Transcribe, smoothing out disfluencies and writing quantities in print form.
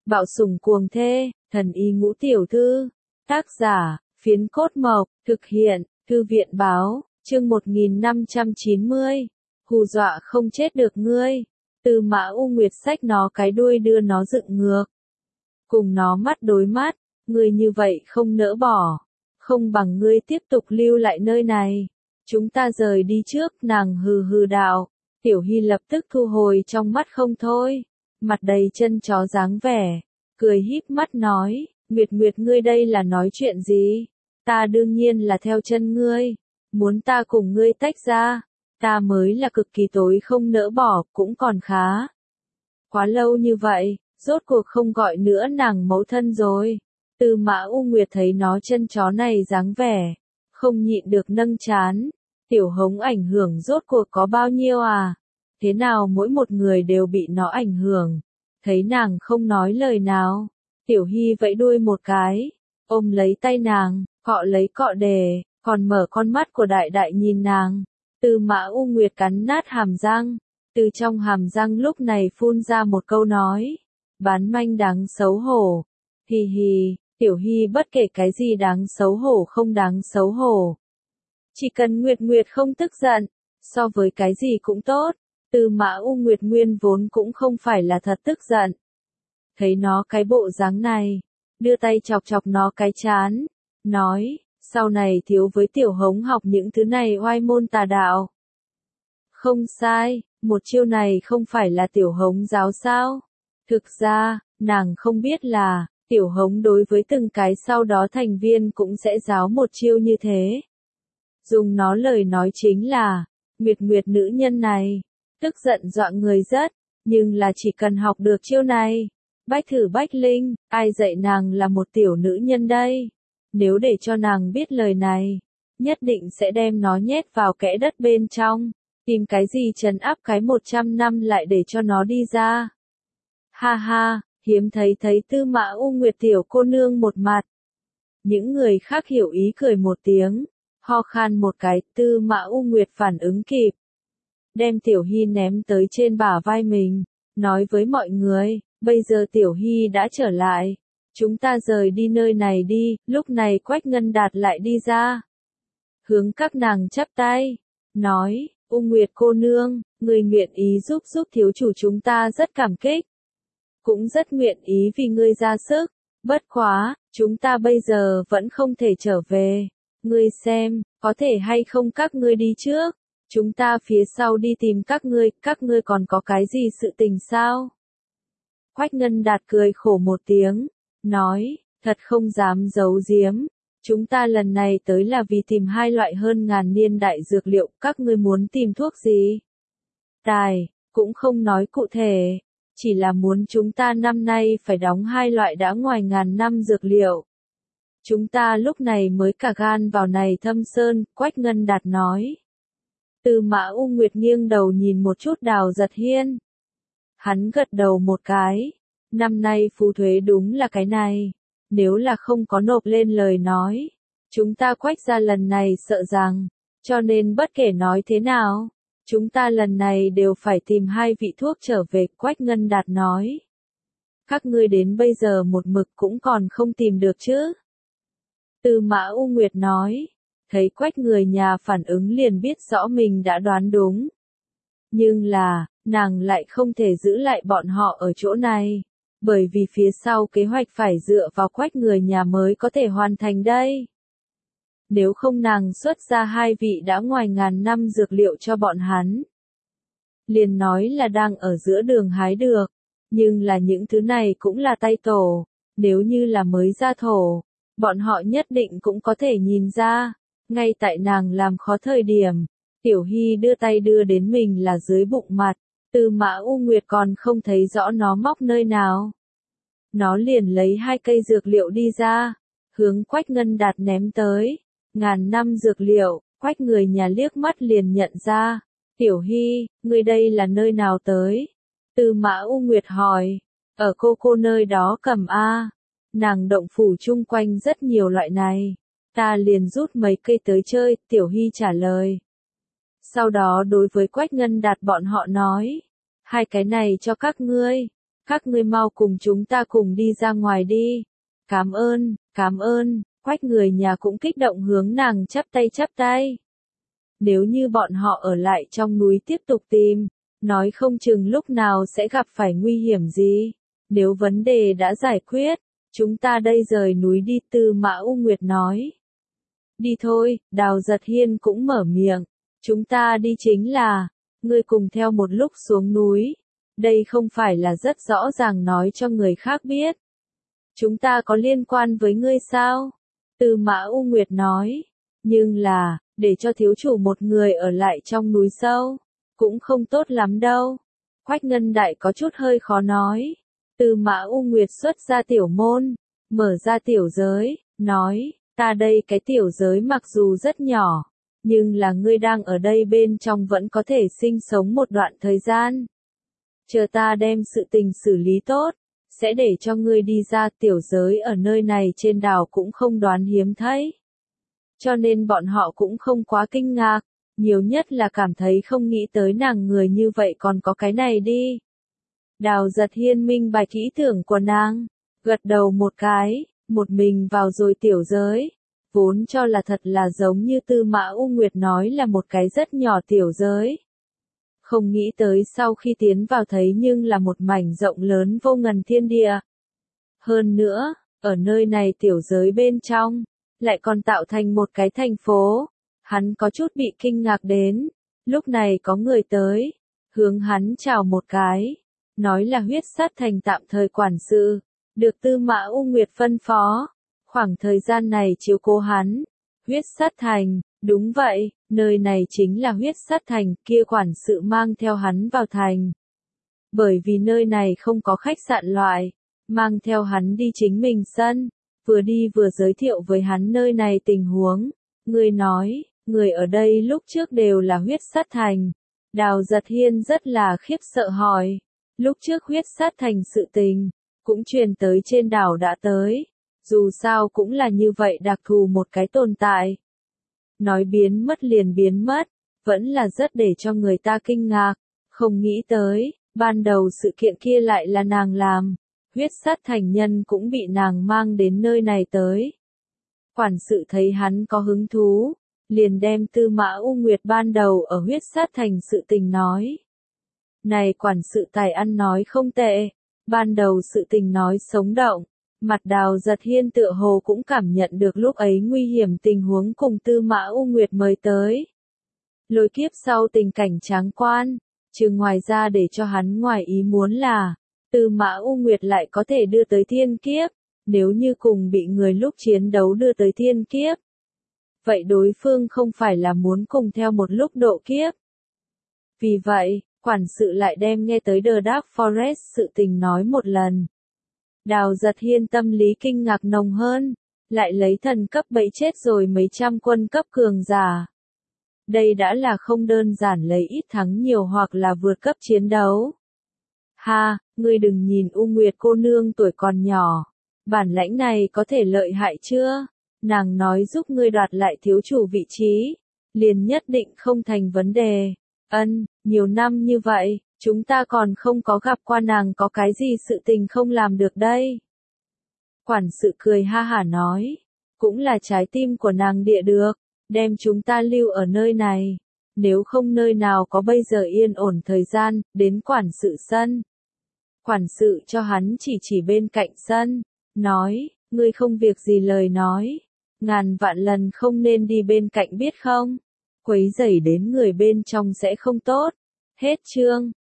Bạo sủng cuồng thê, thần y ngũ tiểu thư. Tác giả, Phiến Cốt Mộc, thực hiện, Thư viện báo, chương 1590. Hù dọa không chết được ngươi. Tư Mã U Nguyệt xách nó cái đuôi đưa nó dựng ngược. Cùng nó mắt đối mắt, ngươi như vậy không nỡ bỏ. Không bằng ngươi tiếp tục lưu lại nơi này. Chúng ta rời đi trước, nàng hừ hừ đạo. Tiểu Hy lập tức thu hồi trong mắt không thôi. Mặt đầy chân chó dáng vẻ. Cười híp mắt nói, Nguyệt Nguyệt ngươi đây là nói chuyện gì? Ta đương nhiên là theo chân ngươi. Muốn ta cùng ngươi tách ra. Ta mới là cực kỳ tối không nỡ bỏ, cũng còn khá. Quá lâu như vậy, rốt cuộc không gọi nữa nàng mẫu thân rồi. Tư Mã U Nguyệt thấy nó chân chó này dáng vẻ. Không nhịn được nâng chán. Tiểu Hống ảnh hưởng rốt cuộc có bao nhiêu à? Thế nào mỗi một người đều bị nó ảnh hưởng? Thấy nàng không nói lời nào. Tiểu Hy vẫy đuôi một cái. Ôm lấy tay nàng, cọ lấy cọ đề, còn mở con mắt của đại đại nhìn nàng. Tư Mã U Nguyệt cắn nát hàm răng. Từ trong hàm răng lúc này phun ra một câu nói. Bán manh đáng xấu hổ. Hì hì, Tiểu Hy bất kể cái gì đáng xấu hổ không đáng xấu hổ. Chỉ cần Nguyệt Nguyệt không tức giận, so với cái gì cũng tốt. Tư Mã U Nguyệt nguyên vốn cũng không phải là thật tức giận. Thấy nó cái bộ dáng này, đưa tay chọc chọc nó cái trán, nói, sau này thiếu với Tiểu Hống học những thứ này oai môn tà đạo. Không sai, một chiêu này không phải là Tiểu Hống giáo sao? Thực ra, nàng không biết là, Tiểu Hống đối với từng cái sau đó thành viên cũng sẽ giáo một chiêu như thế. Dùng nó lời nói chính là, Nguyệt Nguyệt nữ nhân này, tức giận dọa người rất, nhưng là chỉ cần học được chiêu này. Bách thử bách linh, ai dạy nàng là một tiểu nữ nhân đây? Nếu để cho nàng biết lời này, nhất định sẽ đem nó nhét vào kẽ đất bên trong, tìm cái gì trấn áp cái 100 năm lại để cho nó đi ra. Ha ha, hiếm thấy Tư Mã U Nguyệt tiểu cô nương một mặt. Những người khác hiểu ý cười một tiếng, ho khan một cái, Tư Mã U Nguyệt phản ứng kịp. Đem Tiểu Hy ném tới trên bả vai mình, nói với mọi người, bây giờ Tiểu Hy đã trở lại. Chúng ta rời đi nơi này đi, lúc này Quách Ngân Đạt lại đi ra. Hướng các nàng chắp tay, nói, U Nguyệt cô nương, người nguyện ý giúp thiếu chủ chúng ta rất cảm kích. Cũng rất nguyện ý vì ngươi ra sức, bất quá, chúng ta bây giờ vẫn không thể trở về. Ngươi xem, có thể hay không các ngươi đi trước, chúng ta phía sau đi tìm các ngươi còn có cái gì sự tình sao? Quách Ngân Đạt cười khổ một tiếng, nói, thật không dám giấu giếm, chúng ta lần này tới là vì tìm hai loại hơn ngàn niên đại dược liệu, các ngươi muốn tìm thuốc gì? Tài, cũng không nói cụ thể, chỉ là muốn chúng ta năm nay phải đóng hai loại đã ngoài ngàn năm dược liệu. Chúng ta lúc này mới cả gan vào này thâm sơn, Quách Ngân Đạt nói. Tư Mã U Nguyệt nghiêng đầu nhìn một chút Đào Giật Hiên. Hắn gật đầu một cái. Năm nay phú thuế đúng là cái này. Nếu là không có nộp lên lời nói. Chúng ta Quách ra lần này sợ rằng. Cho nên bất kể nói thế nào. Chúng ta lần này đều phải tìm hai vị thuốc trở về, Quách Ngân Đạt nói. Các ngươi đến bây giờ một mực cũng còn không tìm được chứ. Tư Mã U Nguyệt nói. Thấy Quách người nhà phản ứng liền biết rõ mình đã đoán đúng. Nhưng là, nàng lại không thể giữ lại bọn họ ở chỗ này. Bởi vì phía sau kế hoạch phải dựa vào Quách người nhà mới có thể hoàn thành đây. Nếu không nàng xuất ra hai vị đã ngoài ngàn năm dược liệu cho bọn hắn. Liền nói là đang ở giữa đường hái được. Nhưng là những thứ này cũng là tay tổ. Nếu như là mới ra thổ, bọn họ nhất định cũng có thể nhìn ra. Ngay tại nàng làm khó thời điểm, Tiểu Hy đưa tay đưa đến mình là dưới bụng mặt, Tư Mã U Nguyệt còn không thấy rõ nó móc nơi nào. Nó liền lấy hai cây dược liệu đi ra, hướng Quách Ngân Đạt ném tới. Ngàn năm dược liệu, Quách người nhà liếc mắt liền nhận ra. Tiểu Hy, ngươi đây là nơi nào tới? Tư Mã U Nguyệt hỏi. Ở cô nơi đó cầm a. Nàng động phủ chung quanh rất nhiều loại này. Ta liền rút mấy cây tới chơi, Tiểu Hy trả lời. Sau đó đối với Quách Ngân Đạt bọn họ nói. Hai cái này cho các ngươi. Các ngươi mau cùng chúng ta cùng đi ra ngoài đi. Cảm ơn, Quách người nhà cũng kích động hướng nàng chắp tay. Nếu như bọn họ ở lại trong núi tiếp tục tìm, nói không chừng lúc nào sẽ gặp phải nguy hiểm gì. Nếu vấn đề đã giải quyết, chúng ta đây rời núi đi, Tư Mã U Nguyệt nói. Đi thôi, Đào Giật Hiên cũng mở miệng. Chúng ta đi chính là, ngươi cùng theo một lúc xuống núi. Đây không phải là rất rõ ràng nói cho người khác biết. Chúng ta có liên quan với ngươi sao? Tư Mã U Nguyệt nói. Nhưng là, để cho thiếu chủ một người ở lại trong núi sâu, cũng không tốt lắm đâu. Quách Ngân Đại có chút hơi khó nói. Tư Mã U Nguyệt xuất ra tiểu môn, mở ra tiểu giới, nói, ta đây cái tiểu giới mặc dù rất nhỏ, nhưng là ngươi đang ở đây bên trong vẫn có thể sinh sống một đoạn thời gian. Chờ ta đem sự tình xử lý tốt, sẽ để cho ngươi đi ra. Tiểu giới ở nơi này trên đảo cũng không đoán hiếm thấy. Cho nên bọn họ cũng không quá kinh ngạc, nhiều nhất là cảm thấy không nghĩ tới nàng người như vậy còn có cái này đi. Đào Giật Hiên minh bạch ý tưởng của nàng, gật đầu một cái, một mình vào rồi tiểu giới. Vốn cho là thật là giống như Tư Mã U Nguyệt nói là một cái rất nhỏ tiểu giới. Không nghĩ tới sau khi tiến vào thấy nhưng là một mảnh rộng lớn vô ngần thiên địa. Hơn nữa, ở nơi này tiểu giới bên trong, lại còn tạo thành một cái thành phố. Hắn có chút bị kinh ngạc đến. Lúc này có người tới, hướng hắn chào một cái, nói là Huyết Sát Thành tạm thời quản sự, được Tư Mã U Nguyệt phân phó. Khoảng thời gian này chiếu cố hắn. Huyết Sát Thành, đúng vậy, nơi này chính là Huyết Sát Thành, kia quản sự mang theo hắn vào thành. Bởi vì nơi này không có khách sạn loại, mang theo hắn đi chính mình sân, vừa đi vừa giới thiệu với hắn nơi này tình huống. Người nói, người ở đây lúc trước đều là Huyết Sát Thành. Đào Giật Hiên rất là khiếp sợ hỏi, lúc trước Huyết Sát Thành sự tình, cũng truyền tới trên đảo đã tới. Dù sao cũng là như vậy đặc thù một cái tồn tại. Nói biến mất liền biến mất, vẫn là rất để cho người ta kinh ngạc. Không nghĩ tới, ban đầu sự kiện kia lại là nàng làm. Huyết Sát Thành nhân cũng bị nàng mang đến nơi này tới. Quản sự thấy hắn có hứng thú, liền đem Tư Mã U Nguyệt ban đầu ở Huyết Sát Thành sự tình nói. Này quản sự tài ăn nói không tệ, ban đầu sự tình nói sống động. Mặt Đào Giật Hiên tựa hồ cũng cảm nhận được lúc ấy nguy hiểm tình huống cùng Tư Mã U Nguyệt mời tới. Lôi kiếp sau tình cảnh tráng quan, chứ ngoài ra để cho hắn ngoài ý muốn là, Tư Mã U Nguyệt lại có thể đưa tới thiên kiếp, nếu như cùng bị người lúc chiến đấu đưa tới thiên kiếp. Vậy đối phương không phải là muốn cùng theo một lúc độ kiếp. Vì vậy, quản sự lại đem nghe tới The Dark Forest sự tình nói một lần. Đào Giật Hiên tâm lý kinh ngạc nồng hơn, lại lấy thần cấp bẫy chết rồi mấy trăm quân cấp cường giả. Đây đã là không đơn giản lấy ít thắng nhiều hoặc là vượt cấp chiến đấu. Ha, ngươi đừng nhìn U Nguyệt cô nương tuổi còn nhỏ, bản lãnh này có thể lợi hại chưa? Nàng nói giúp ngươi đoạt lại thiếu chủ vị trí, liền nhất định không thành vấn đề. Nhiều năm như vậy, chúng ta còn không có gặp qua nàng có cái gì sự tình không làm được đây. Quản sự cười ha hả nói, cũng là trái tim của nàng địa được, đem chúng ta lưu ở nơi này. Nếu không nơi nào có bây giờ yên ổn thời gian, đến quản sự sân. Quản sự cho hắn chỉ bên cạnh sân, nói, ngươi không việc gì lời nói, ngàn vạn lần không nên đi bên cạnh biết không, quấy rầy đến người bên trong sẽ không tốt. Hết chương.